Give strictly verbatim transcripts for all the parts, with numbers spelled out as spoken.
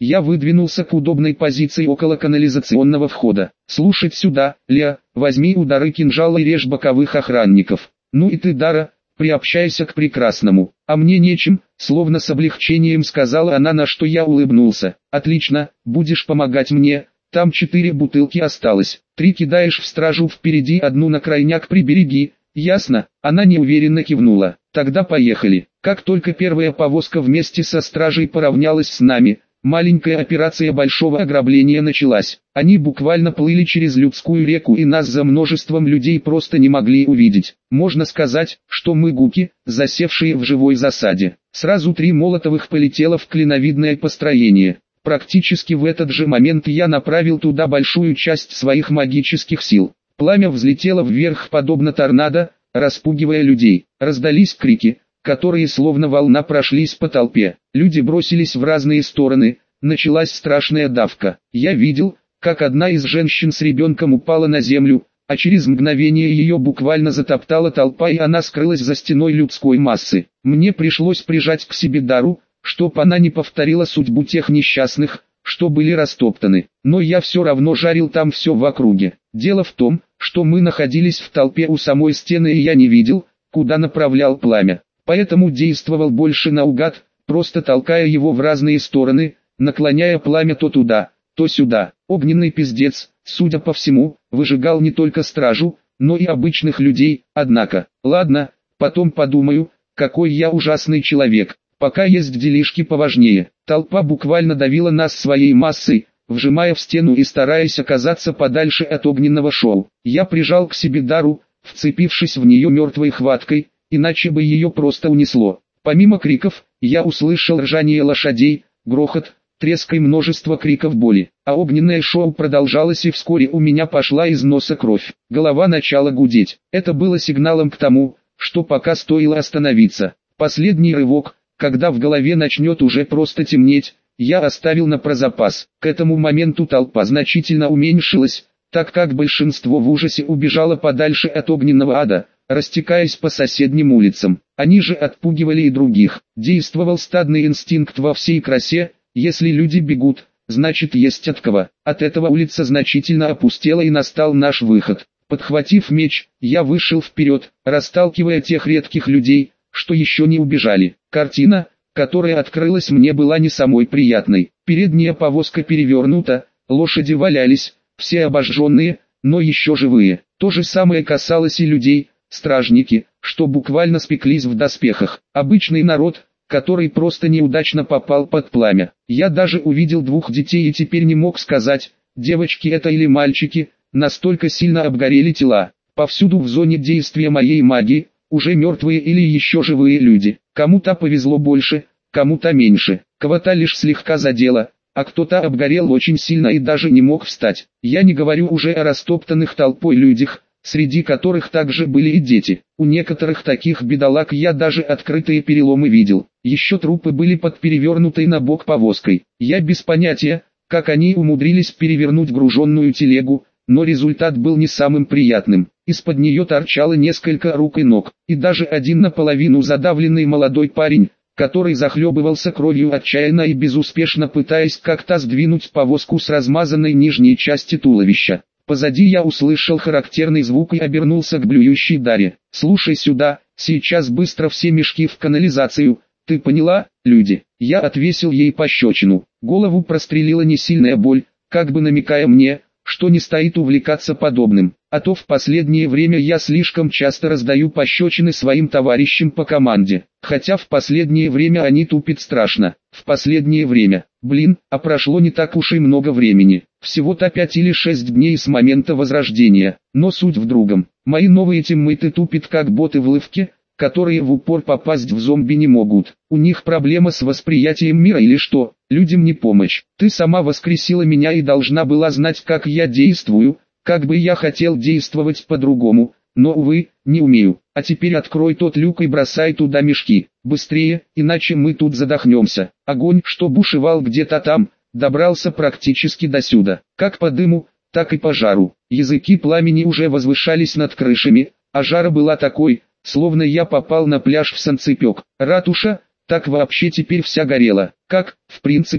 Я выдвинулся к удобной позиции около канализационного входа. «Слушать сюда, Леа, возьми удары кинжала и режь боковых охранников. Ну и ты, Дара, приобщайся к прекрасному». «А мне нечем», словно с облегчением сказала она, на что я улыбнулся. «Отлично, будешь помогать мне, там четыре бутылки осталось. Три кидаешь в стражу впереди, одну на крайняк прибереги, ясно?» Она неуверенно кивнула. «Тогда поехали». Как только первая повозка вместе со стражей поравнялась с нами, маленькая операция большого ограбления началась. Они буквально плыли через людскую реку, и нас за множеством людей просто не могли увидеть. Можно сказать, что мы гуки, засевшие в живой засаде. Сразу три молотовых полетело в клиновидное построение. Практически в этот же момент я направил туда большую часть своих магических сил. Пламя взлетело вверх подобно торнадо, распугивая людей. Раздались крики, которые словно волна прошлись по толпе. Люди бросились в разные стороны, началась страшная давка. Я видел, как одна из женщин с ребенком упала на землю, а через мгновение ее буквально затоптала толпа, и она скрылась за стеной людской массы. Мне пришлось прижать к себе Дару, чтоб она не повторила судьбу тех несчастных, что были растоптаны. Но я все равно жарил там все в округе. Дело в том, что мы находились в толпе у самой стены, и я не видел, куда направлял пламя. Поэтому действовал больше наугад, просто толкая его в разные стороны, наклоняя пламя то туда, то сюда. Огненный пиздец, судя по всему, выжигал не только стражу, но и обычных людей. Однако, ладно, потом подумаю, какой я ужасный человек. Пока есть делишки поважнее. Толпа буквально давила нас своей массой, вжимая в стену и стараясь оказаться подальше от огненного шоу. Я прижал к себе Дару, вцепившись в нее мертвой хваткой, иначе бы ее просто унесло. Помимо криков, я услышал ржание лошадей, грохот, треск и множество криков боли. А огненное шоу продолжалось, и вскоре у меня пошла из носа кровь. Голова начала гудеть. Это было сигналом к тому, что пока стоило остановиться. Последний рывок, когда в голове начнет уже просто темнеть, я оставил на прозапас. К этому моменту толпа значительно уменьшилась, так как большинство в ужасе убежало подальше от огненного ада, растекаясь по соседним улицам. Они же отпугивали и других. Действовал стадный инстинкт во всей красе: если люди бегут, значит есть от кого. От этого улица значительно опустела, и настал наш выход. Подхватив меч, я вышел вперед, расталкивая тех редких людей, что еще не убежали. Картина, которая открылась мне, была не самой приятной. Передняя повозка перевернута, лошади валялись, все обожженные, но еще живые. То же самое касалось и людей, стражники, что буквально спеклись в доспехах. Обычный народ, который просто неудачно попал под пламя. Я даже увидел двух детей и теперь не мог сказать, девочки это или мальчики, настолько сильно обгорели тела. Повсюду в зоне действия моей магии, уже мертвые или еще живые люди. Кому-то повезло больше, кому-то меньше. Кого-то лишь слегка задело, а кто-то обгорел очень сильно и даже не мог встать. Я не говорю уже о растоптанных толпой людях, среди которых также были и дети. У некоторых таких бедолаг я даже открытые переломы видел. Еще трупы были под перевернутой на бок повозкой. Я без понятия, как они умудрились перевернуть груженную телегу, но результат был не самым приятным. Из-под нее торчало несколько рук и ног, и даже один наполовину задавленный молодой парень, который захлебывался кровью, отчаянно и безуспешно пытаясь как-то сдвинуть повозку с размазанной нижней части туловища. Позади я услышал характерный звук и обернулся к блюющей Даре. «Слушай сюда, сейчас быстро все мешки в канализацию, ты поняла, люди?» Я отвесил ей пощечину. Голову прострелила несильная боль, как бы намекая мне, что не стоит увлекаться подобным, а то в последнее время я слишком часто раздаю пощечины своим товарищам по команде, хотя в последнее время они тупят страшно. В последнее время, блин, а прошло не так уж и много времени, всего-то пять или шесть дней с момента возрождения, но суть в другом. Мои новые тиммейты тупят как боты в лывке, которые в упор попасть в зомби не могут. У них проблема с восприятием мира или что? Людям не помощь. Ты сама воскресила меня и должна была знать, как я действую, как бы я хотел действовать по-другому, но, увы, не умею. А теперь открой тот люк и бросай туда мешки. Быстрее, иначе мы тут задохнемся. Огонь, что бушевал где-то там, добрался практически до сюда. Как по дыму, так и по жару. Языки пламени уже возвышались над крышами, а жара была такой, словно я попал на пляж в санцепек. Ратуша, так вообще теперь вся горела. Как, в принципе,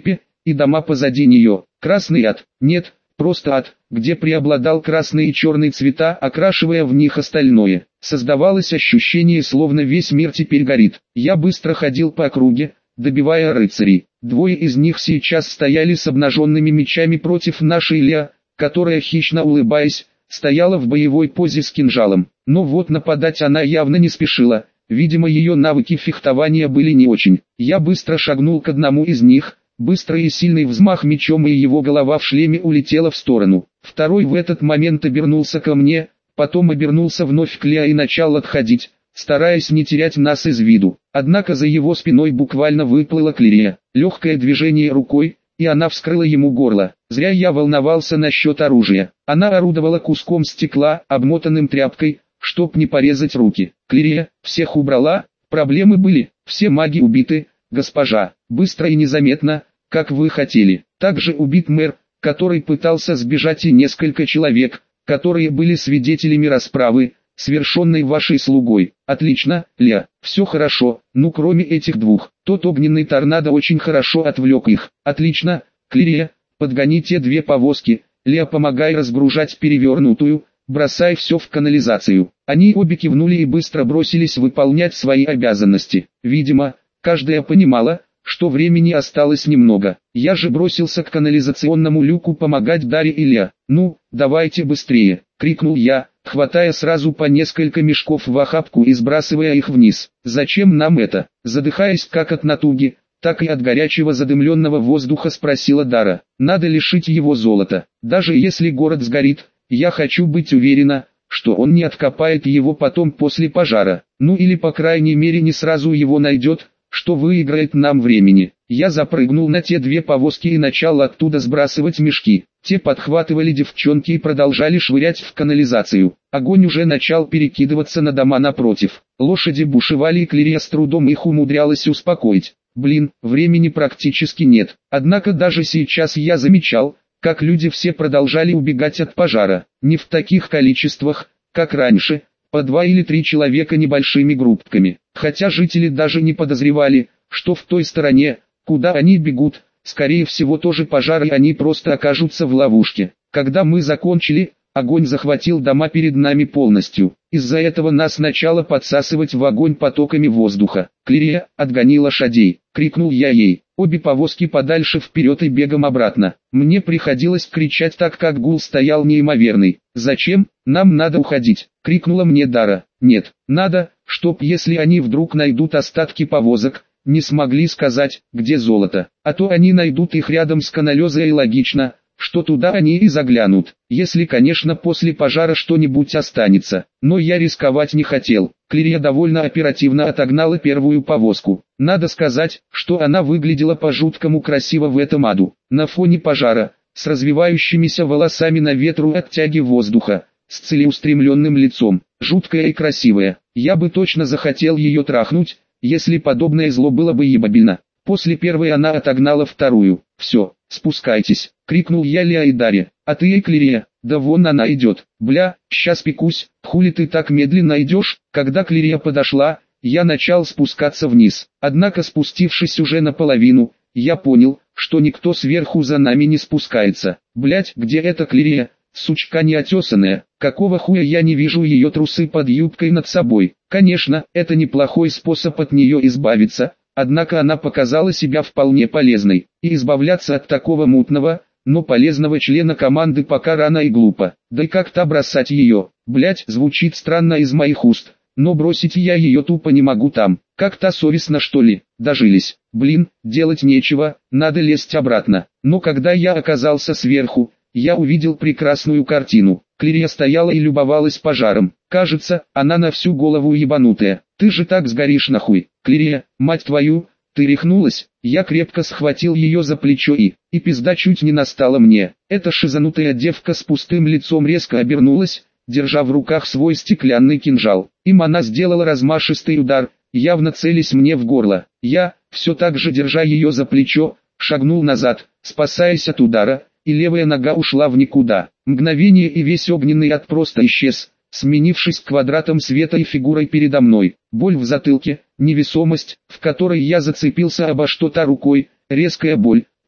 и дома позади нее. Красный ад, нет, просто ад, где преобладал красный и черный цвета, окрашивая в них остальное. Создавалось ощущение, словно весь мир теперь горит. Я быстро ходил по округе, добивая рыцарей. Двое из них сейчас стояли с обнаженными мечами против нашей Леа, которая, хищно улыбаясь, стояла в боевой позе с кинжалом. Но вот нападать она явно не спешила, видимо ее навыки фехтования были не очень. Я быстро шагнул к одному из них, быстрый и сильный взмах мечом, и его голова в шлеме улетела в сторону. Второй в этот момент обернулся ко мне, потом обернулся вновь к Леа и начал отходить, стараясь не терять нас из виду. Однако за его спиной буквально выплыла Клирия. Легкое движение рукой, и она вскрыла ему горло. Зря я волновался насчет оружия. Она орудовала куском стекла, обмотанным тряпкой, чтоб не порезать руки. Клирия всех убрала, проблемы были, все маги убиты, госпожа, быстро и незаметно, как вы хотели. Также убит мэр, который пытался сбежать, и несколько человек, которые были свидетелями расправы, совершенной вашей слугой. Отлично, Леа, все хорошо, ну кроме этих двух. Тот огненный торнадо очень хорошо отвлек их. Отлично, Клирия, подгони те две повозки. Леа, помогай разгружать перевернутую, бросай все в канализацию. Они обе кивнули и быстро бросились выполнять свои обязанности. Видимо, каждая понимала, что времени осталось немного. Я же бросился к канализационному люку помогать Даре и Леа. «Ну, давайте быстрее!» — крикнул я, хватая сразу по несколько мешков в охапку и сбрасывая их вниз. «Зачем нам это?» — задыхаясь как от натуги, так и от горячего задымленного воздуха, спросила Дара. «Надо лишить его золота. Даже если город сгорит, я хочу быть уверена, что он не откопает его потом после пожара. Ну или по крайней мере не сразу его найдет, что выиграет нам времени». Я запрыгнул на те две повозки и начал оттуда сбрасывать мешки. Те подхватывали девчонки и продолжали швырять в канализацию. Огонь уже начал перекидываться на дома напротив. Лошади бушевали, и Клирия с трудом их умудрялась успокоить. Блин, времени практически нет. Однако даже сейчас я замечал, как люди все продолжали убегать от пожара. Не в таких количествах, как раньше, по два или три человека небольшими группками. Хотя жители даже не подозревали, что в той стороне, куда они бегут, скорее всего тоже пожар, и они просто окажутся в ловушке. Когда мы закончили, огонь захватил дома перед нами полностью. Из-за этого нас начало подсасывать в огонь потоками воздуха. «Клирия, отгони лошадей!» — крикнул я ей. Обе повозки подальше вперед и бегом обратно. Мне приходилось кричать, так как гул стоял неимоверный. «Зачем? Нам надо уходить!» — крикнула мне Дара. «Нет, надо, чтоб если они вдруг найдут остатки повозок, не смогли сказать, где золото. А то они найдут их рядом с канализацией, и логично, что туда они и заглянут, если, конечно, после пожара что-нибудь останется. Но я рисковать не хотел. Клирия довольно оперативно отогнала первую повозку. Надо сказать, что она выглядела по-жуткому красиво в этом аду. На фоне пожара, с развивающимися волосами на ветру от тяги воздуха, с целеустремленным лицом, жуткая и красивая. Я бы точно захотел ее трахнуть, если подобное зло было бы ебабельно. После первой она отогнала вторую. «Все, спускайтесь!» — крикнул я Леа и Даре. «А ты, ей, Клирия, да вон она идет. Бля, щас пекусь, хули ты так медленно идешь?» Когда Клирия подошла, я начал спускаться вниз. Однако, спустившись уже наполовину, я понял, что никто сверху за нами не спускается. Блять, где эта Клирия? Сучка неотесанная, какого хуя я не вижу ее трусы под юбкой над собой? Конечно, это неплохой способ от нее избавиться, однако она показала себя вполне полезной, и избавляться от такого мутного, но полезного члена команды пока рано и глупо. Да и как-то бросать ее, блять, звучит странно из моих уст, но бросить я ее тупо не могу там, как-то совестно что ли, дожились. Блин, делать нечего, надо лезть обратно. Но когда я оказался сверху, я увидел прекрасную картину. Клирия стояла и любовалась пожаром. Кажется, она на всю голову ебанутая. «Ты же так сгоришь нахуй, Клирия, мать твою, ты рехнулась?» Я крепко схватил ее за плечо и... И пизда чуть не настала мне. Эта шизанутая девка с пустым лицом резко обернулась, держа в руках свой стеклянный кинжал. Им она сделала размашистый удар, явно целясь мне в горло. Я, все так же держа ее за плечо, шагнул назад, спасаясь от удара, и левая нога ушла в никуда. Мгновение, и весь огненный ад просто исчез, сменившись квадратом света и фигурой передо мной. Боль в затылке, невесомость, в которой я зацепился обо что-то рукой, резкая боль,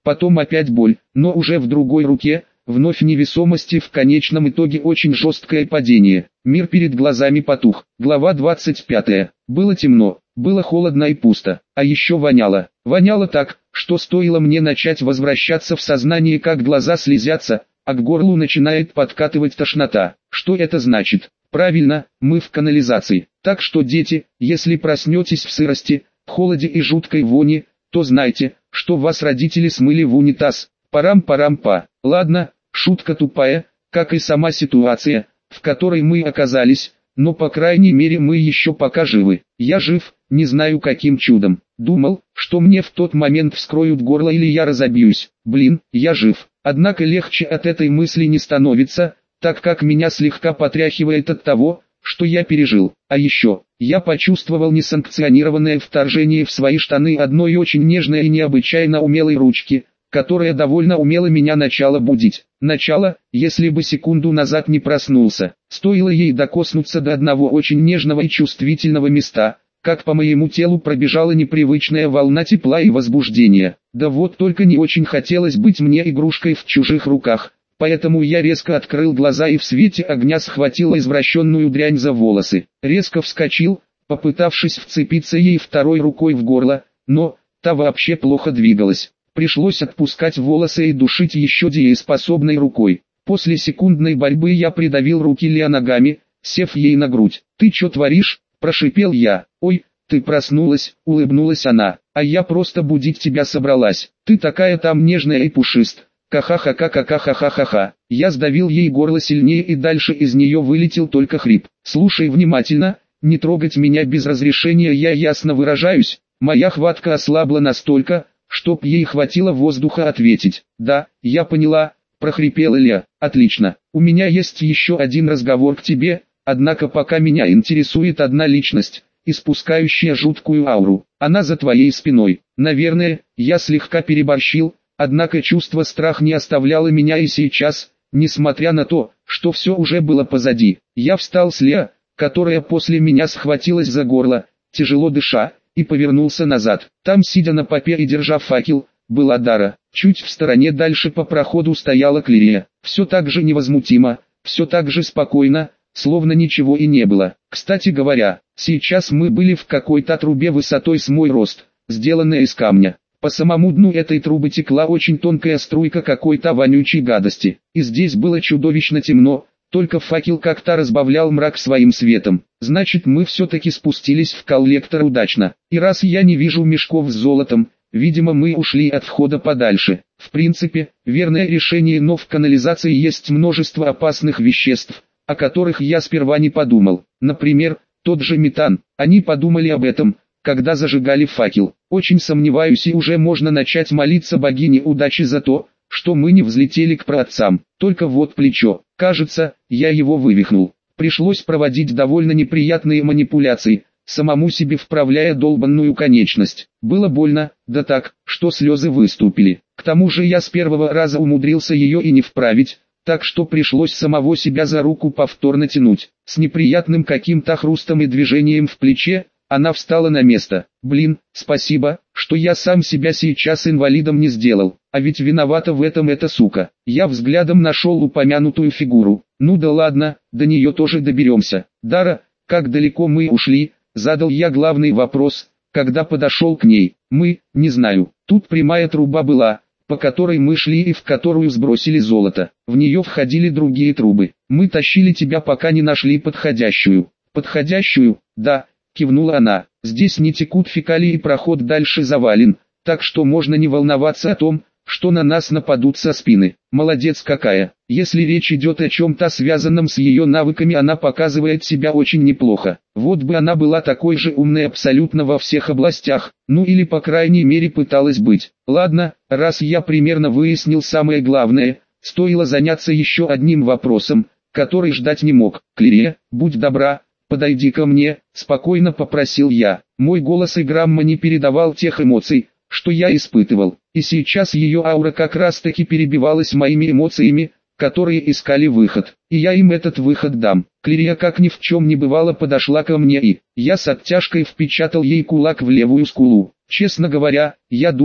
потом опять боль, но уже в другой руке, вновь невесомость и в конечном итоге очень жесткое падение. Мир перед глазами потух. Глава двадцать пятая. Было темно, было холодно и пусто, а еще воняло. Воняло так, что стоило мне начать возвращаться в сознание, как глаза слезятся, а к горлу начинает подкатывать тошнота. Что это значит? Правильно, мы в канализации. Так что, дети, если проснетесь в сырости, холоде и жуткой вони, то знайте, что вас родители смыли в унитаз. Парам-парам-па. Ладно, шутка тупая, как и сама ситуация, в которой мы оказались, но по крайней мере мы еще пока живы. Я жив, не знаю каким чудом. Думал, что мне в тот момент вскроют горло или я разобьюсь. Блин, я жив. Однако легче от этой мысли не становится, так как меня слегка потряхивает от того, что я пережил. А еще, я почувствовал несанкционированное вторжение в свои штаны одной очень нежной и необычайно умелой ручки, которая довольно умело меня начала будить. Начало, если бы секунду назад не проснулся. Стоило ей докоснуться до одного очень нежного и чувствительного места, как по моему телу пробежала непривычная волна тепла и возбуждения. Да вот только не очень хотелось быть мне игрушкой в чужих руках. Поэтому я резко открыл глаза и в свете огня схватил извращенную дрянь за волосы. Резко вскочил, попытавшись вцепиться ей второй рукой в горло, но та вообще плохо двигалась. Пришлось отпускать волосы и душить еще дееспособной рукой. После секундной борьбы я придавил руки Леа ногами, сев ей на грудь. «Ты что творишь?» – прошипел я. «Ой, ты проснулась», – улыбнулась она. «А я просто будить тебя собралась. Ты такая там нежная и пушист. Ка-ха-ха-ха-ха-ха-ха-ха-ха». Я сдавил ей горло сильнее и дальше из нее вылетел только хрип. «Слушай внимательно, не трогать меня без разрешения, я ясно выражаюсь». Моя хватка ослабла настолько, чтоб ей хватило воздуха ответить. «Да, я поняла», – прохрипела Леа. «Отлично. У меня есть еще один разговор к тебе, однако пока меня интересует одна личность, испускающая жуткую ауру. Она за твоей спиной. Наверное, я слегка переборщил, однако чувство страха не оставляло меня и сейчас, несмотря на то, что все уже было позади. Я встал с Леа, которая после меня схватилась за горло, тяжело дыша, и повернулся назад. Там, сидя на попе и держа факел, была Дара. Чуть в стороне дальше по проходу стояла Клирия. Все так же невозмутимо, все так же спокойно, словно ничего и не было. Кстати говоря, сейчас мы были в какой-то трубе высотой с мой рост, сделанной из камня. По самому дну этой трубы текла очень тонкая струйка какой-то вонючей гадости. И здесь было чудовищно темно, только факел как-то разбавлял мрак своим светом. Значит, мы все-таки спустились в коллектор удачно. И раз я не вижу мешков с золотом, видимо мы ушли от входа подальше. В принципе, верное решение, но в канализации есть множество опасных веществ, о которых я сперва не подумал. Например, тот же метан. Они подумали об этом, когда зажигали факел. Очень сомневаюсь, и уже можно начать молиться богине удачи за то, что мы не взлетели к праотцам. Только вот плечо. Кажется, я его вывихнул. Пришлось проводить довольно неприятные манипуляции, самому себе вправляя долбанную конечность. Было больно, да так, что слезы выступили. К тому же я с первого раза умудрился ее и не вправить, так что пришлось самого себя за руку повторно тянуть. С неприятным каким-то хрустом и движением в плече, она встала на место. Блин, спасибо, что я сам себя сейчас инвалидом не сделал. А ведь виновата в этом эта сука. Я взглядом нашел упомянутую фигуру. Ну да ладно, до нее тоже доберемся. Дара, как далеко мы ушли? Задал я главный вопрос, когда подошел к ней. Мы, не знаю. Тут прямая труба была, по которой мы шли и в которую сбросили золото. В нее входили другие трубы. Мы тащили тебя, пока не нашли подходящую. Подходящую? Да. Кивнула она. Здесь не текут фекалии и проход дальше завален, так что можно не волноваться о том, что на нас нападут со спины. Молодец какая. Если речь идет о чем-то связанном с ее навыками, она показывает себя очень неплохо. Вот бы она была такой же умной абсолютно во всех областях, ну или по крайней мере пыталась быть. Ладно, раз я примерно выяснил самое главное, стоило заняться еще одним вопросом, который ждать не мог. Клирия, будь добра, подойди ко мне, спокойно попросил я. Мой голос и грамма не передавал тех эмоций, что я испытывал, и сейчас ее аура как раз таки перебивалась моими эмоциями, которые искали выход, и я им этот выход дам. Клирия как ни в чем не бывало подошла ко мне и, я с оттяжкой впечатал ей кулак в левую скулу. Честно говоря, я думал,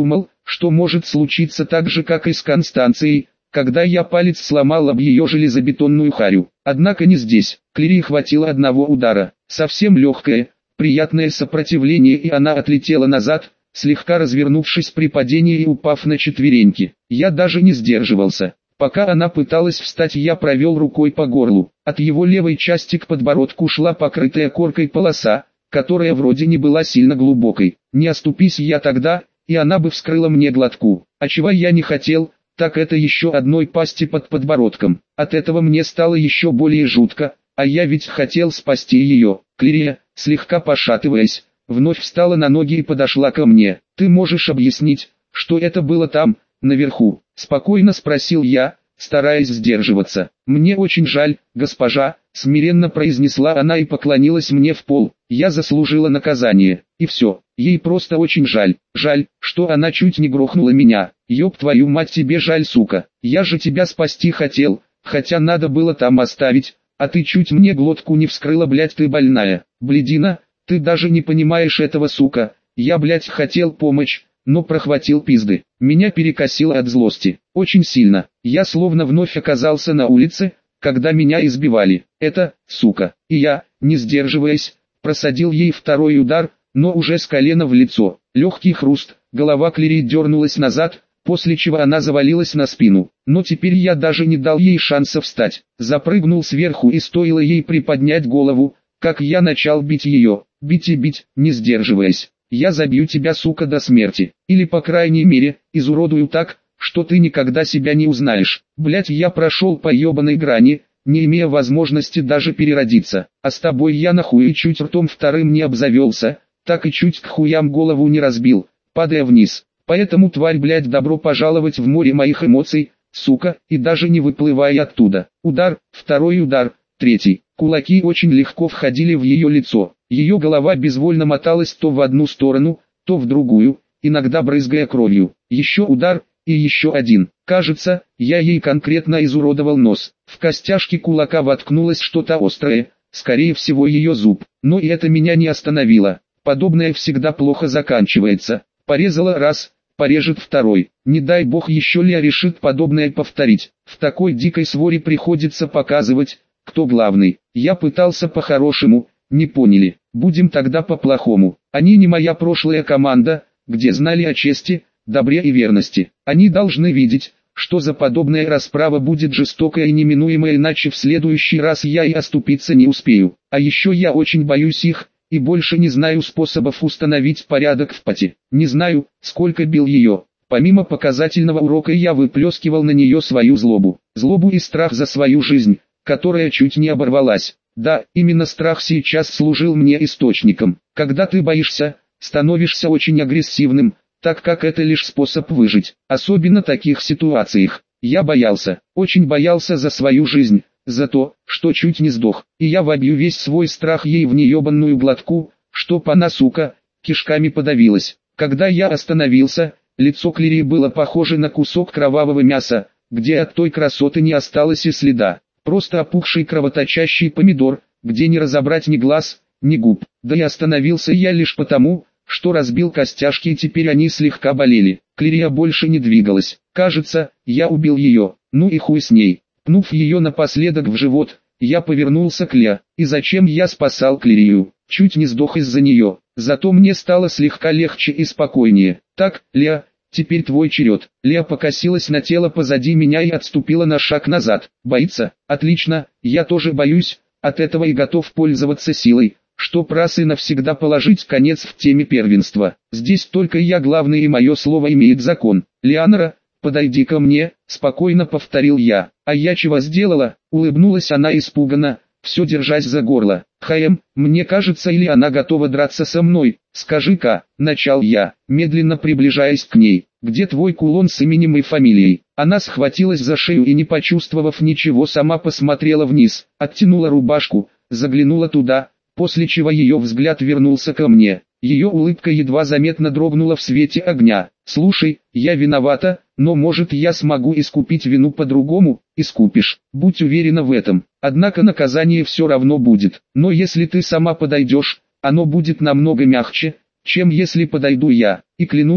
что может случиться так же, как и с Констанцией, когда я палец сломал об ее железобетонную харю. Однако не здесь. Клири хватило одного удара. Совсем легкое, приятное сопротивление, и она отлетела назад, слегка развернувшись при падении и упав на четвереньки. Я даже не сдерживался. Пока она пыталась встать, я провел рукой по горлу. От его левой части к подбородку шла покрытая коркой полоса, которая вроде не была сильно глубокой. Не оступись я тогда, и она бы вскрыла мне глотку. А чего я не хотел, так это еще одной пасти под подбородком. От этого мне стало еще более жутко, а я ведь хотел спасти ее. Клирия, слегка пошатываясь, вновь встала на ноги и подошла ко мне. «Ты можешь объяснить, что это было там, наверху?» — спокойно спросил я, стараясь сдерживаться. «Мне очень жаль, госпожа», — смиренно произнесла она и поклонилась мне в пол. «Я заслужила наказание, и все. Ей просто очень жаль. Жаль, что она чуть не грохнула меня. Ёб твою мать, тебе жаль, сука. Я же тебя спасти хотел, хотя надо было там оставить, а ты чуть мне глотку не вскрыла, блять, ты больная. Блядина, ты даже не понимаешь этого, сука. Я, блять, хотел помочь, но прохватил пизды. Меня перекосило от злости. Очень сильно. Я словно вновь оказался на улице, когда меня избивали. Это, сука. И я, не сдерживаясь, просадил ей второй удар, но уже с колена в лицо. Легкий хруст, голова Клири дернулась назад, после чего она завалилась на спину. Но теперь я даже не дал ей шанса встать. Запрыгнул сверху, и стоило ей приподнять голову, как я начал бить ее. Бить и бить, не сдерживаясь. Я забью тебя, сука, до смерти. Или, по крайней мере, изуродую так, что ты никогда себя не узнаешь. Блять, я прошел по ебаной грани, не имея возможности даже переродиться. А с тобой я нахуй и чуть ртом вторым не обзавелся, так и чуть к хуям голову не разбил, падая вниз. Поэтому, тварь, блять, добро пожаловать в море моих эмоций, сука, и даже не выплывая оттуда. Удар, второй удар, третий. Кулаки очень легко входили в ее лицо. Ее голова безвольно моталась то в одну сторону, то в другую, иногда брызгая кровью. Еще удар, и еще один. Кажется, я ей конкретно изуродовал нос. В костяшке кулака воткнулось что-то острое, скорее всего ее зуб. Но и это меня не остановило. Подобное всегда плохо заканчивается. Порезала раз, порежет второй. Не дай бог еще Леа решит подобное повторить. В такой дикой своре приходится показывать, кто главный. Я пытался по-хорошему, не поняли. Будем тогда по-плохому. Они не моя прошлая команда, где знали о чести, добре и верности. Они должны видеть, что за подобная расправа будет жестокая и неминуемая, иначе в следующий раз я и оступиться не успею. А еще я очень боюсь их, и больше не знаю способов установить порядок в пати. Не знаю, сколько бил ее. Помимо показательного урока я выплескивал на нее свою злобу. Злобу и страх за свою жизнь, которая чуть не оборвалась. Да, именно страх сейчас служил мне источником. Когда ты боишься, становишься очень агрессивным, так как это лишь способ выжить. Особенно в таких ситуациях. Я боялся, очень боялся за свою жизнь, за то, что чуть не сдох. И я вобью весь свой страх ей в неебанную глотку, чтоб она, сука, кишками подавилась. Когда я остановился, лицо Клири было похоже на кусок кровавого мяса, где от той красоты не осталось и следа. Просто опухший кровоточащий помидор, где не разобрать ни глаз, ни губ. Да и остановился я лишь потому, что разбил костяшки, и теперь они слегка болели. Клирия больше не двигалась. Кажется, я убил ее. Ну и хуй с ней. Пнув ее напоследок в живот, я повернулся к Леа. И зачем я спасал Клирию? Чуть не сдох из-за нее. Зато мне стало слегка легче и спокойнее. Так, Леа, теперь твой черед. Леа покосилась на тело позади меня и отступила на шаг назад. Боится? Отлично, я тоже боюсь, от этого и готов пользоваться силой, чтоб раз и навсегда положить конец в теме первенства. Здесь только я главный, и мое слово имеет закон. Леонора, подойди ко мне, спокойно повторил я. А я чего сделала? Улыбнулась она испуганно, все держась за горло. Хаем, мне кажется, или она готова драться со мной? Скажи-ка, начал я, медленно приближаясь к ней. Где твой кулон с именем и фамилией? Она схватилась за шею и, не почувствовав ничего, сама посмотрела вниз, оттянула рубашку, заглянула туда, после чего ее взгляд вернулся ко мне. Ее улыбка едва заметно дрогнула в свете огня. «Слушай, я виновата, но может я смогу искупить вину по-другому?» «Искупишь, будь уверена в этом. Однако наказание все равно будет. Но если ты сама подойдешь, оно будет намного мягче, чем если подойду я. И клянусь,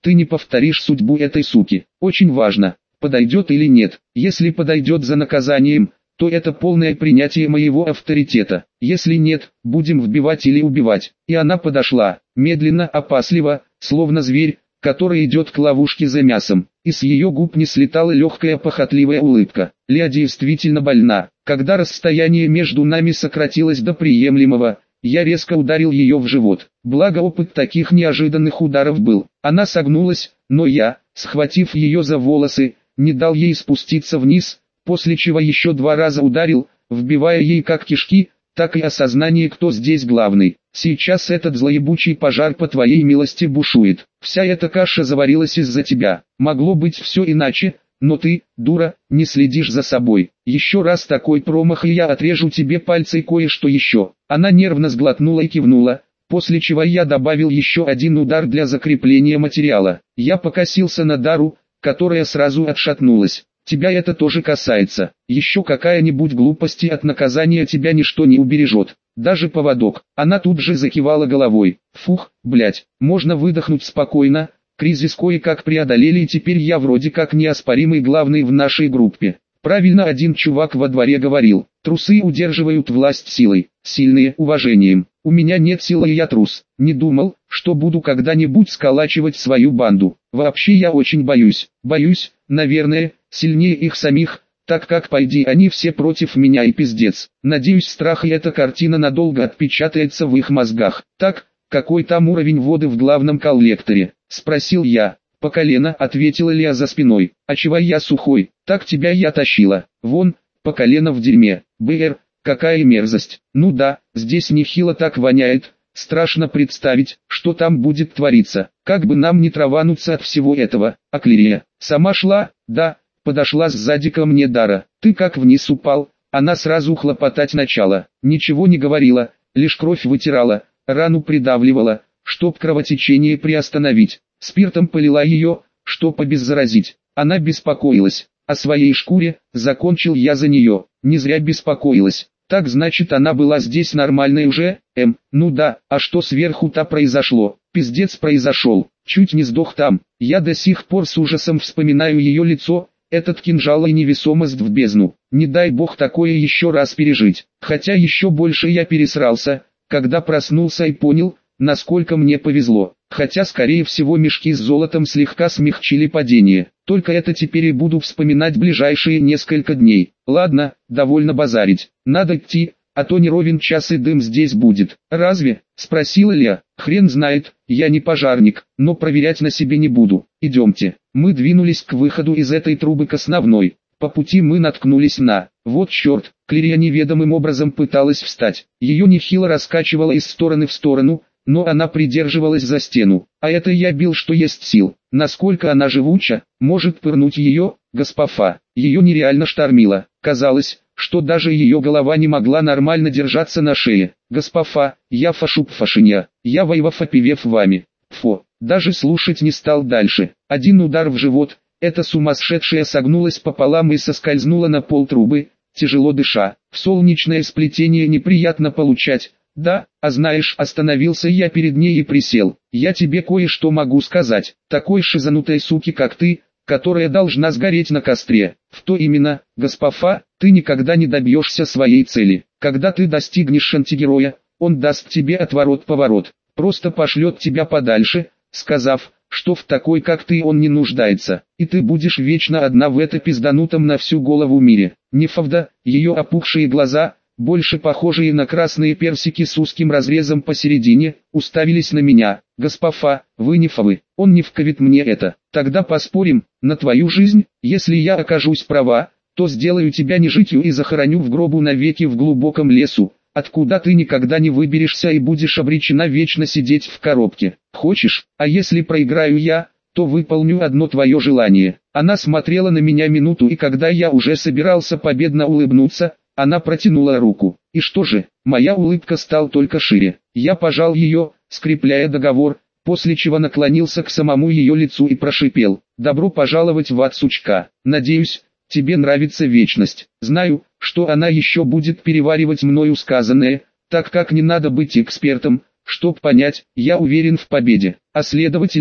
ты не повторишь судьбу этой суки. Очень важно, подойдет или нет. Если подойдет за наказанием, то это полное принятие моего авторитета. Если нет, будем вбивать или убивать. И она подошла, медленно, опасливо, словно зверь, который идет к ловушке за мясом. И с ее губ не слетала легкая похотливая улыбка. Леа действительно больна. Когда расстояние между нами сократилось до приемлемого, я резко ударил ее в живот. Благо опыт таких неожиданных ударов был. Она согнулась, но я, схватив ее за волосы, не дал ей спуститься вниз, после чего еще два раза ударил, вбивая ей как кишки, так и осознание, кто здесь главный. Сейчас этот злоебучий пожар по твоей милости бушует. Вся эта каша заварилась из-за тебя. Могло быть все иначе, но ты, дура, не следишь за собой. Еще раз такой промах, и я отрежу тебе пальцы и кое-что еще. Она нервно сглотнула и кивнула, после чего я добавил еще один удар для закрепления материала. Я покосился на Дару, которая сразу отшатнулась. Тебя это тоже касается. Еще какая-нибудь глупость, и от наказания тебя ничто не убережет. Даже поводок. Она тут же закивала головой. Фух, блять, можно выдохнуть спокойно. Кризис кое-как преодолели, и теперь я вроде как неоспоримый главный в нашей группе. Правильно один чувак во дворе говорил. Трусы удерживают власть силой, сильные уважением. У меня нет силы, и я трус. Не думал, что буду когда-нибудь сколачивать свою банду. Вообще я очень боюсь. Боюсь, наверное, сильнее их самих, так как пойди они все против меня и пиздец. Надеюсь, страх и эта картина надолго отпечатается в их мозгах. Так, какой там уровень воды в главном коллекторе? Спросил я. По колено, ответила Леа за спиной. А чего я сухой? Так тебя я тащила. Вон, по колено в дерьме. Бр, какая мерзость. Ну да, здесь нехило так воняет. Страшно представить, что там будет твориться. Как бы нам не травануться от всего этого. А Клирия, сама шла? Да, подошла сзади ко мне Дара. Ты как вниз упал? Она сразу хлопотать начала. Ничего не говорила, лишь кровь вытирала, рану придавливала, чтоб кровотечение приостановить. Спиртом полила ее, чтоб обеззаразить. Она беспокоилась о своей шкуре, закончил я за нее. Не зря беспокоилась. Так значит, она была здесь нормальной уже? Эм, ну да, а что сверху-то произошло? Пиздец произошел. Чуть не сдох там. Я до сих пор с ужасом вспоминаю ее лицо, этот кинжал и невесомость в бездну. Не дай бог такое еще раз пережить. Хотя еще больше я пересрался, когда проснулся и понял, насколько мне повезло. Хотя скорее всего мешки с золотом слегка смягчили падение. Только это теперь и буду вспоминать ближайшие несколько дней. Ладно, довольно базарить. Надо идти, а то не ровен час и дым здесь будет. Разве? Спросила Леа. Хрен знает, я не пожарник, но проверять на себе не буду. Идемте. Мы двинулись к выходу из этой трубы к основной. По пути мы наткнулись на... Вот черт, Клирия неведомым образом пыталась встать. Ее нехило раскачивало из стороны в сторону, но она придерживалась за стену. А это я бил что есть сил. Насколько она живуча, может пырнуть ее, госпофа. Ее нереально штормило. Казалось, что даже ее голова не могла нормально держаться на шее. Госпофа, я фашуп фашиня, я воевав опевев вами. Фу, даже слушать не стал дальше. Один удар в живот, эта сумасшедшая согнулась пополам и соскользнула на пол трубы, тяжело дыша. В солнечное сплетение неприятно получать. Да, а знаешь, остановился я перед ней и присел. Я тебе кое-что могу сказать. Такой шизанутой суки, как ты, которая должна сгореть на костре. В то именно, госпофа, ты никогда не добьешься своей цели. Когда ты достигнешь антигероя, он даст тебе отворот-поворот. Просто пошлет тебя подальше, сказав, что в такой как ты он не нуждается. И ты будешь вечно одна в это пизданутом на всю голову мире. Нефавда, ее опухшие глаза, больше похожие на красные персики с узким разрезом посередине, уставились на меня. Госпофа, вы нефавы, он не вковит мне это. Тогда поспорим, на твою жизнь, если я окажусь права, то сделаю тебя нежитью и захороню в гробу навеки в глубоком лесу, откуда ты никогда не выберешься и будешь обречена вечно сидеть в коробке. Хочешь? А если проиграю я, то выполню одно твое желание. Она смотрела на меня минуту, и когда я уже собирался победно улыбнуться, она протянула руку. И что же, моя улыбка стала только шире. Я пожал ее, скрепляя договор, после чего наклонился к самому ее лицу и прошипел: «Добро пожаловать в ад, сучка. Надеюсь, тебе нравится вечность». Знаю, что она еще будет переваривать мною сказанное, так как не надо быть экспертом, чтоб понять, я уверен в победе. А следовательно,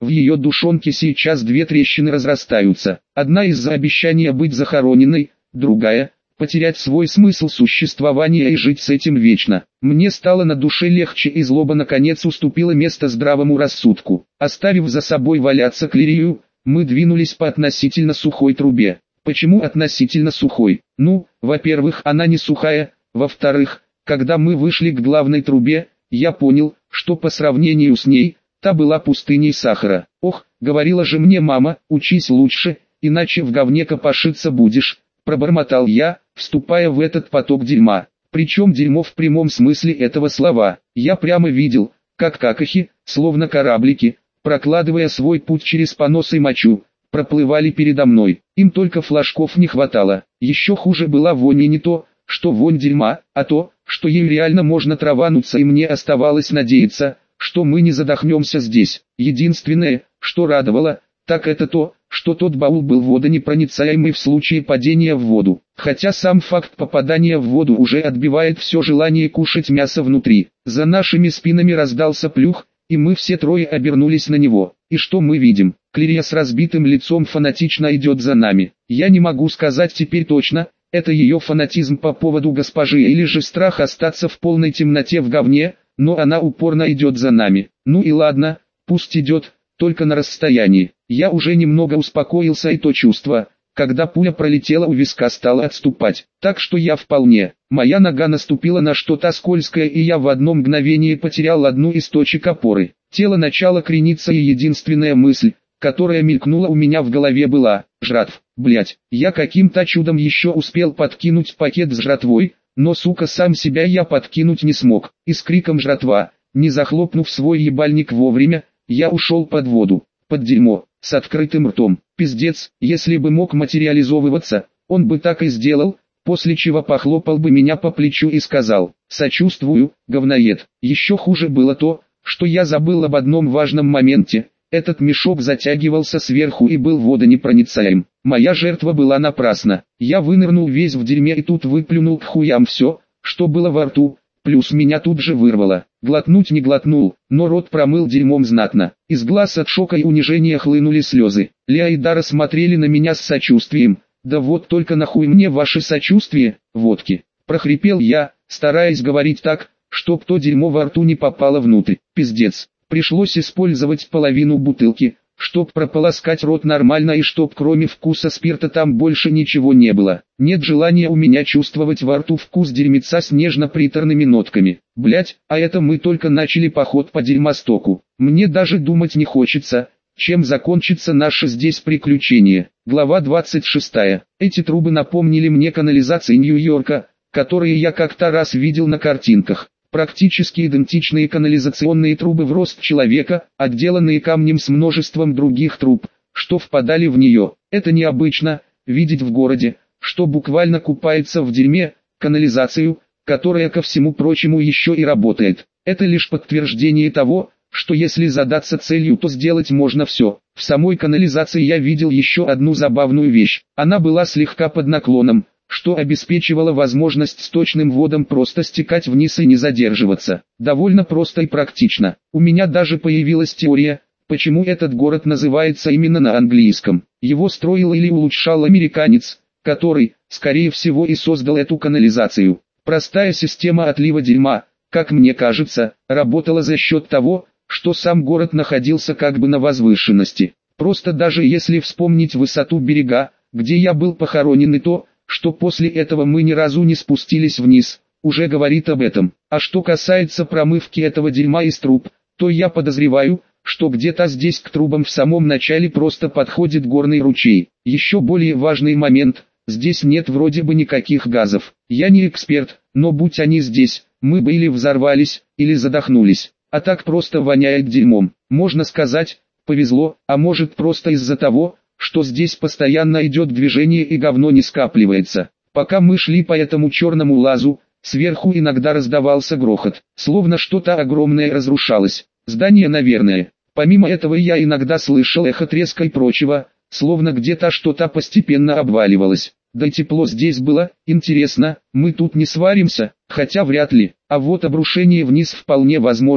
В ее душонке сейчас две трещины разрастаются. Одна из-за обещания быть захороненной, другая – потерять свой смысл существования и жить с этим вечно. Мне стало на душе легче, и злоба наконец уступила место здравому рассудку. Оставив за собой валяться Клирию, мы двинулись по относительно сухой трубе. Почему относительно сухой? Ну, во-первых, она не сухая, во-вторых, когда мы вышли к главной трубе, я понял, что по сравнению с ней, та была пустыней сахара. Ох, говорила же мне мама, учись лучше, иначе в говне копошиться будешь, пробормотал я, вступая в этот поток дерьма. Причем дерьмо в прямом смысле этого слова. Я прямо видел, как какахи, словно кораблики, прокладывая свой путь через понос и мочу, проплывали передо мной. Им только флажков не хватало. Еще хуже была вонь, и не то, что вонь дерьма, а то, что ею реально можно травануться, и мне оставалось надеяться, что мы не задохнемся здесь. Единственное, что радовало, так это то, что тот баул был водонепроницаемый в случае падения в воду. Хотя сам факт попадания в воду уже отбивает все желание кушать мясо внутри. За нашими спинами раздался плюх, и мы все трое обернулись на него. И что мы видим? Клирия с разбитым лицом фанатично идет за нами. Я не могу сказать теперь точно, это ее фанатизм по поводу госпожи или же страх остаться в полной темноте в говне, но она упорно идет за нами. Ну и ладно, пусть идет, только на расстоянии. Я уже немного успокоился, и то чувство, когда пуля пролетела у виска, стало отступать. Так что я вполне. Моя нога наступила на что-то скользкое, и я в одно мгновение потерял одну из точек опоры. Тело начало крениться, и единственная мысль, которая мелькнула у меня в голове, была: жратв, блять. Я каким-то чудом еще успел подкинуть пакет с жратвой, но сука сам себя я подкинуть не смог. И с криком «жратва», не захлопнув свой ебальник вовремя, я ушел под воду, под дерьмо, с открытым ртом. Пиздец, если бы мог материализовываться, он бы так и сделал, после чего похлопал бы меня по плечу и сказал: «Сочувствую, говноед». Еще хуже было то, что я забыл об одном важном моменте. Этот мешок затягивался сверху и был водонепроницаем. Моя жертва была напрасна. Я вынырнул весь в дерьме и тут выплюнул к хуям все, что было во рту, плюс меня тут же вырвало. Глотнуть не глотнул, но рот промыл дерьмом знатно. Из глаз от шока и унижения хлынули слезы. Леа и Дара смотрели на меня с сочувствием. «Да вот только нахуй мне ваше сочувствие, водки!» прохрипел я, стараясь говорить так, чтоб то дерьмо во рту не попало внутрь. Пиздец. Пришлось использовать половину бутылки, чтоб прополоскать рот нормально и чтоб кроме вкуса спирта там больше ничего не было. Нет желания у меня чувствовать во рту вкус дерьмеца с нежно-приторными нотками. Блять, а это мы только начали поход по дерьмостоку. Мне даже думать не хочется, чем закончится наше здесь приключение. Глава двадцать шестая. Эти трубы напомнили мне канализации Нью-Йорка, которые я как-то раз видел на картинках. Практически идентичные канализационные трубы в рост человека, отделанные камнем с множеством других труб, что впадали в нее. Это необычно, видеть в городе, что буквально купается в дерьме, канализацию, которая ко всему прочему еще и работает. Это лишь подтверждение того, что если задаться целью, то сделать можно все. В самой канализации я видел еще одну забавную вещь. Она была слегка под наклоном, что обеспечивало возможность сточным водам просто стекать вниз и не задерживаться. Довольно просто и практично. У меня даже появилась теория, почему этот город называется именно на английском. Его строил или улучшал американец, который, скорее всего, и создал эту канализацию. Простая система отлива дерьма, как мне кажется, работала за счет того, что сам город находился как бы на возвышенности. Просто даже если вспомнить высоту берега, где я был похоронен, и то, что после этого мы ни разу не спустились вниз, уже говорит об этом. А что касается промывки этого дерьма из труб, то я подозреваю, что где-то здесь к трубам в самом начале просто подходит горный ручей. Еще более важный момент, здесь нет вроде бы никаких газов. Я не эксперт, но будь они здесь, мы бы или взорвались, или задохнулись. А так просто воняет дерьмом. Можно сказать, повезло, а может просто из-за того, что здесь постоянно идет движение и говно не скапливается. Пока мы шли по этому черному лазу, сверху иногда раздавался грохот, словно что-то огромное разрушалось. Здание, наверное. Помимо этого я иногда слышал эхо треска и прочего, словно где-то что-то постепенно обваливалось. Да и тепло здесь было. Интересно, мы тут не сваримся, хотя вряд ли. А вот обрушение вниз вполне возможно,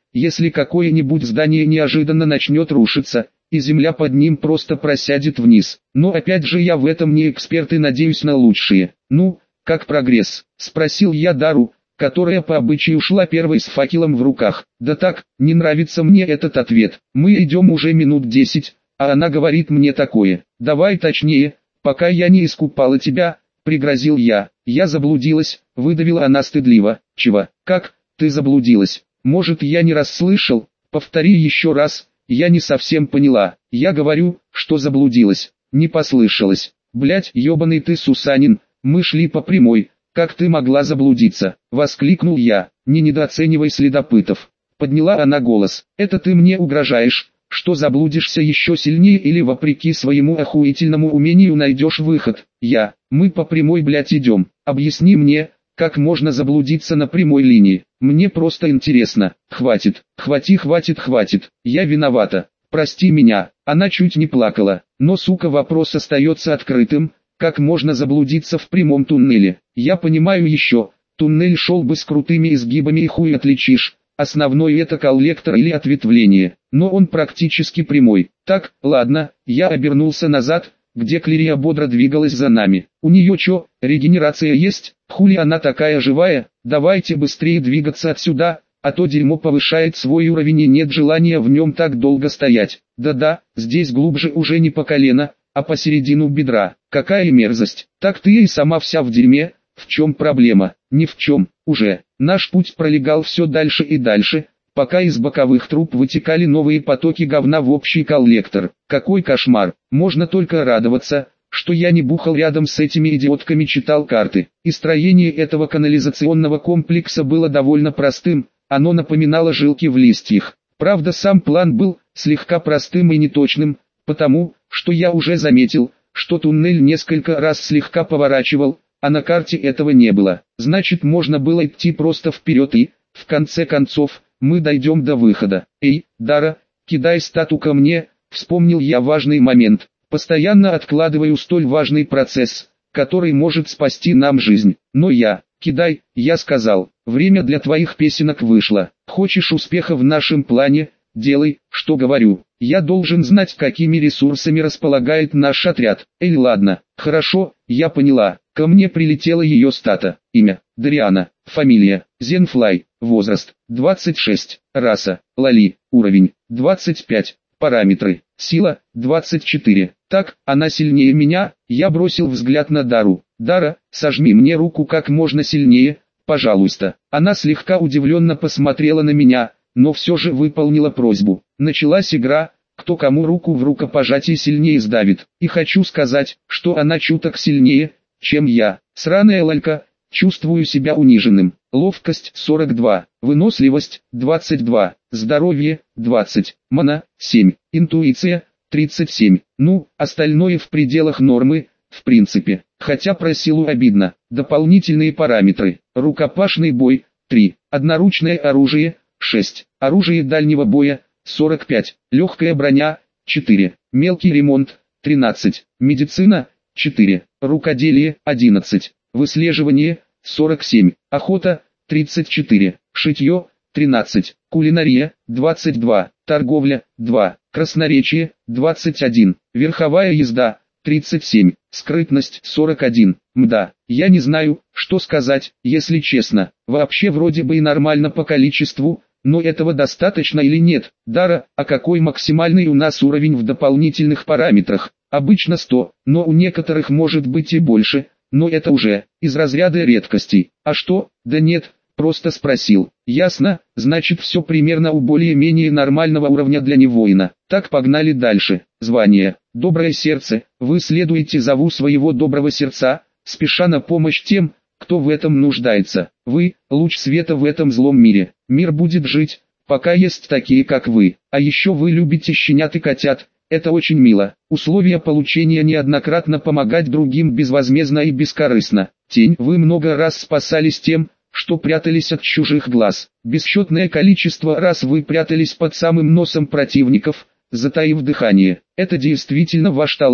если какое-нибудь здание неожиданно начнет рушиться, и земля под ним просто просядет вниз. Но опять же я в этом не эксперт и надеюсь на лучшее. Ну, как прогресс? Спросил я Дару, которая по обычаю шла первой с факелом в руках. Да так, не нравится мне этот ответ. Мы идем уже минут десять, а она говорит мне такое. Давай точнее, пока я не искупала тебя, пригрозил я. Я заблудилась, выдавила она стыдливо. Чего? Как? Ты заблудилась? Может, я не расслышал? Повтори еще раз. Я не совсем поняла. Я говорю, что заблудилась. Не послышалось. Блять, ебаный ты Сусанин, мы шли по прямой. Как ты могла заблудиться? Воскликнул я. Не недооценивай следопытов. Подняла она голос. Это ты мне угрожаешь, что заблудишься еще сильнее или вопреки своему охуительному умению найдешь выход? Я. Мы по прямой, блять, идем. Объясни мне, как можно заблудиться на прямой линии? Мне просто интересно. Хватит, хвати, хватит, хватит. Я виновата. Прости меня. Она чуть не плакала. Но, сука, вопрос остается открытым. Как можно заблудиться в прямом туннеле? Я понимаю еще. Туннель шел бы с крутыми изгибами и хуй отличишь. Основной это коллектор или ответвление. Но он практически прямой. Так, ладно. Я обернулся назад, где Клирия бодро двигалась за нами. У нее чё, регенерация есть? Хули она такая живая? Давайте быстрее двигаться отсюда, а то дерьмо повышает свой уровень и нет желания в нем так долго стоять. Да-да, здесь глубже уже не по колено, а посередину бедра. Какая мерзость. Так ты и сама вся в дерьме. В чем проблема? Ни в чем. Уже. Наш путь пролегал все дальше и дальше, пока из боковых труб вытекали новые потоки говна в общий коллектор. Какой кошмар. Можно только радоваться, что я не бухал рядом с этими идиотками, читал карты. И строение этого канализационного комплекса было довольно простым, оно напоминало жилки в листьях. Правда, сам план был слегка простым и неточным, потому, что я уже заметил, что туннель несколько раз слегка поворачивал, а на карте этого не было. Значит, можно было идти просто вперед и, в конце концов, мы дойдем до выхода. Эй, Дара, кидай стату ко мне, вспомнил я важный момент. Постоянно откладываю столь важный процесс, который может спасти нам жизнь. Но я, кидай, я сказал, время для твоих песенок вышло. Хочешь успеха в нашем плане? Делай, что говорю. Я должен знать, какими ресурсами располагает наш отряд. Эй, ладно, хорошо, я поняла. Ко мне прилетела ее стата. Имя – Дариана. Фамилия – Зенфлай. Возраст – двадцать шесть. Раса – Лали. Уровень – двадцать пять. Параметры. Сила – двадцать четыре. Так, она сильнее меня. Я бросил взгляд на Дару. Дара, сожми мне руку как можно сильнее, пожалуйста. Она слегка удивленно посмотрела на меня, но все же выполнила просьбу. Началась игра, кто кому руку в рукопожатии сильнее сдавит. И хочу сказать, что она чуток сильнее, чем я. Сраная лалька, чувствую себя униженным. Ловкость сорок два, выносливость двадцать два, здоровье двадцать, мана семь, интуиция тридцать семь. Ну, остальное в пределах нормы, в принципе. Хотя про силу обидно. Дополнительные параметры. Рукопашный бой три, одноручное оружие шесть, оружие дальнего боя сорок пять, легкая броня четыре, мелкий ремонт тринадцать, медицина четыре, рукоделие одиннадцать, выслеживание сорок семь, охота тридцать четыре, шитье тринадцать, кулинария двадцать два, торговля два, красноречие двадцать один, верховая езда тридцать семь, скрытность сорок один. Мда, я не знаю, что сказать, если честно. Вообще вроде бы и нормально по количеству, но этого достаточно или нет? Дара, а какой максимальный у нас уровень в дополнительных параметрах? Обычно сто, но у некоторых может быть и больше, но это уже из разряда редкостей. А что? Да нет, просто спросил. Ясно, значит все примерно у более-менее нормального уровня для невоина. Так, погнали дальше. Звание. Доброе сердце. Вы следуете зову своего доброго сердца, спеша на помощь тем, кто в этом нуждается. Вы – луч света в этом злом мире. Мир будет жить, пока есть такие, как вы. А еще вы любите щенят и котят. Это очень мило. Условия получения: неоднократно помогать другим безвозмездно и бескорыстно. Тень. Вы много раз спасались тем, что прятались от чужих глаз. Бесчетное количество раз вы прятались под самым носом противников, затаив дыхание. Это действительно ваш талант,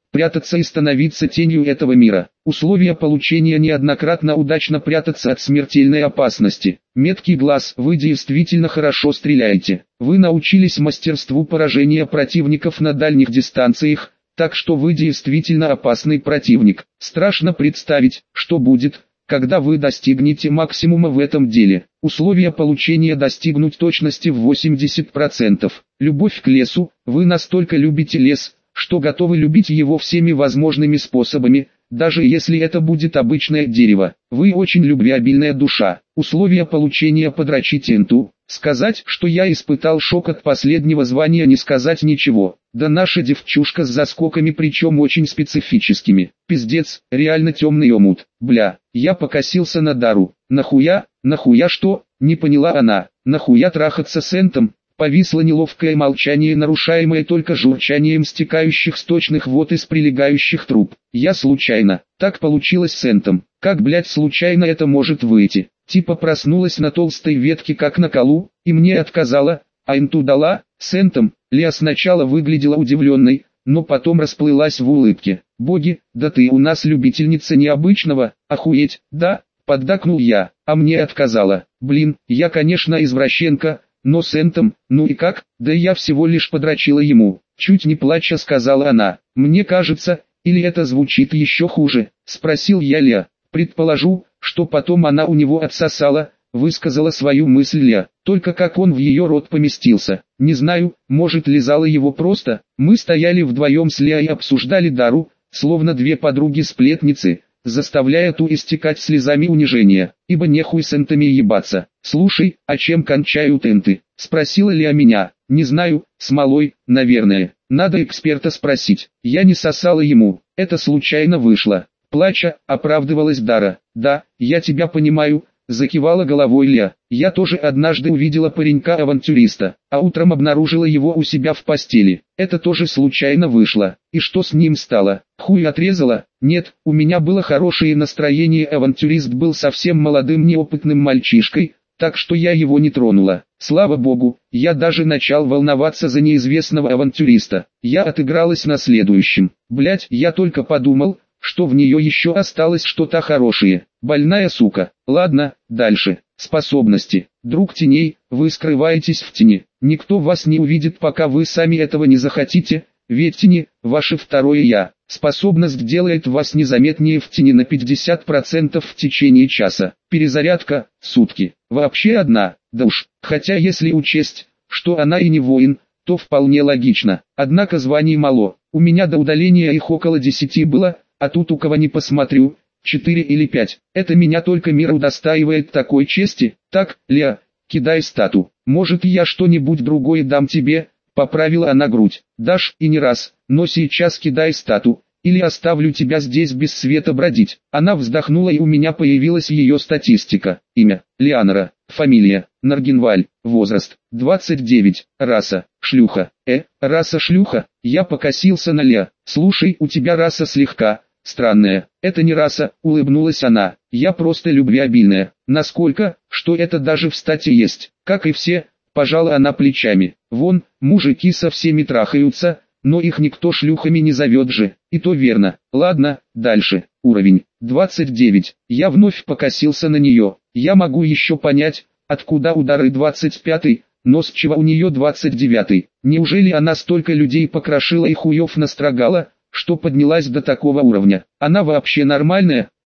прятаться и становиться тенью этого мира. Условия получения: неоднократно удачно прятаться от смертельной опасности. Меткий глаз: вы действительно хорошо стреляете. Вы научились мастерству поражения противников на дальних дистанциях, так что вы действительно опасный противник. Страшно представить, что будет, когда вы достигнете максимума в этом деле. Условия получения: достигнуть точности в восемьдесят процентов. Любовь к лесу: вы настолько любите лес, что готовы любить его всеми возможными способами, даже если это будет обычное дерево. Вы очень любвеобильная душа. Условия получения: подрочить энту. Сказать, что я испытал шок от последнего звания, не сказать ничего. Да наша девчушка с заскоками, причем очень специфическими. Пиздец, реально темный омут. Бля, я покосился на Дару. Нахуя, нахуя что? Не поняла она. Нахуя трахаться с энтом? Повисло неловкое молчание, нарушаемое только журчанием стекающих сточных вод из прилегающих труб. Я случайно. Так получилось с энтом. Как, блять, случайно это может выйти? Типа проснулась на толстой ветке как на колу, и мне отказала, а энту дала. С энтом Леа сначала выглядела удивленной, но потом расплылась в улыбке. Боги, да ты у нас любительница необычного, охуеть, да? Поддакнул я, а мне отказала. Блин, я конечно извращенка, но с энтом, ну и как? Да я всего лишь подрочила ему. Чуть не плача сказала она. Мне кажется, или это звучит еще хуже? Спросил я Леа. Предположу, что потом она у него отсосала, высказала свою мысль Леа. Только как он в ее рот поместился, не знаю, может лизала его просто. Мы стояли вдвоем с Леа и обсуждали Дару, словно две подруги-сплетницы, заставляя ту истекать слезами унижения, ибо нехуй с энтами ебаться. «Слушай, а чем кончают энты?» — спросила Леа меня. «Не знаю, смолой, наверное. Надо эксперта спросить. Я не сосала ему, это случайно вышло». Плача, оправдывалась Дара. «Да, я тебя понимаю», — закивала головой Леа. «Я тоже однажды увидела паренька-авантюриста, а утром обнаружила его у себя в постели. Это тоже случайно вышло. И что с ним стало? Хуй отрезала? Нет, у меня было хорошее настроение, авантюрист был совсем молодым неопытным мальчишкой, так что я его не тронула. Слава богу, я даже начал волноваться за неизвестного авантюриста. Я отыгралась на следующем. Блять, я только подумал, что в нее еще осталось что-то хорошее. Больная сука. Ладно, дальше. Способности. Друг теней, вы скрываетесь в тени. Никто вас не увидит, пока вы сами этого не захотите, ведь тени – ваше второе я. Способность делает вас незаметнее в тени на пятьдесят процентов в течение часа. Перезарядка – сутки. Вообще одна, да уж. Хотя если учесть, что она и не воин, то вполне логично. Однако званий мало. У меня до удаления их около десяти было, а тут у кого не посмотрю, четыре или пять. Это меня только мир удостаивает такой чести. Так, Леа, кидай стату. Может, я что-нибудь другое дам тебе? Поправила она грудь. Дашь и не раз, но сейчас кидай стату, или оставлю тебя здесь без света бродить. Она вздохнула, и у меня появилась ее статистика. Имя: Леонора. Фамилия: Наргинваль. Возраст: двадцать девять. Раса: шлюха. Э, раса шлюха? Я покосился на Леа. Слушай, у тебя раса слегка странная. Это не раса, улыбнулась она. Я просто любвеобильная. Насколько, что это даже в стати есть. Как и все, пожала она плечами. Вон, мужики со всеми трахаются, но их никто шлюхами не зовет же. И то верно. Ладно, дальше. Уровень: двадцать девять. Я вновь покосился на нее. Я могу еще понять, откуда у Дары двадцать пятый, но с чего у нее двадцать девятый? Неужели она столько людей покрошила и хуев настрогала, что поднялась до такого уровня? Она вообще нормальная?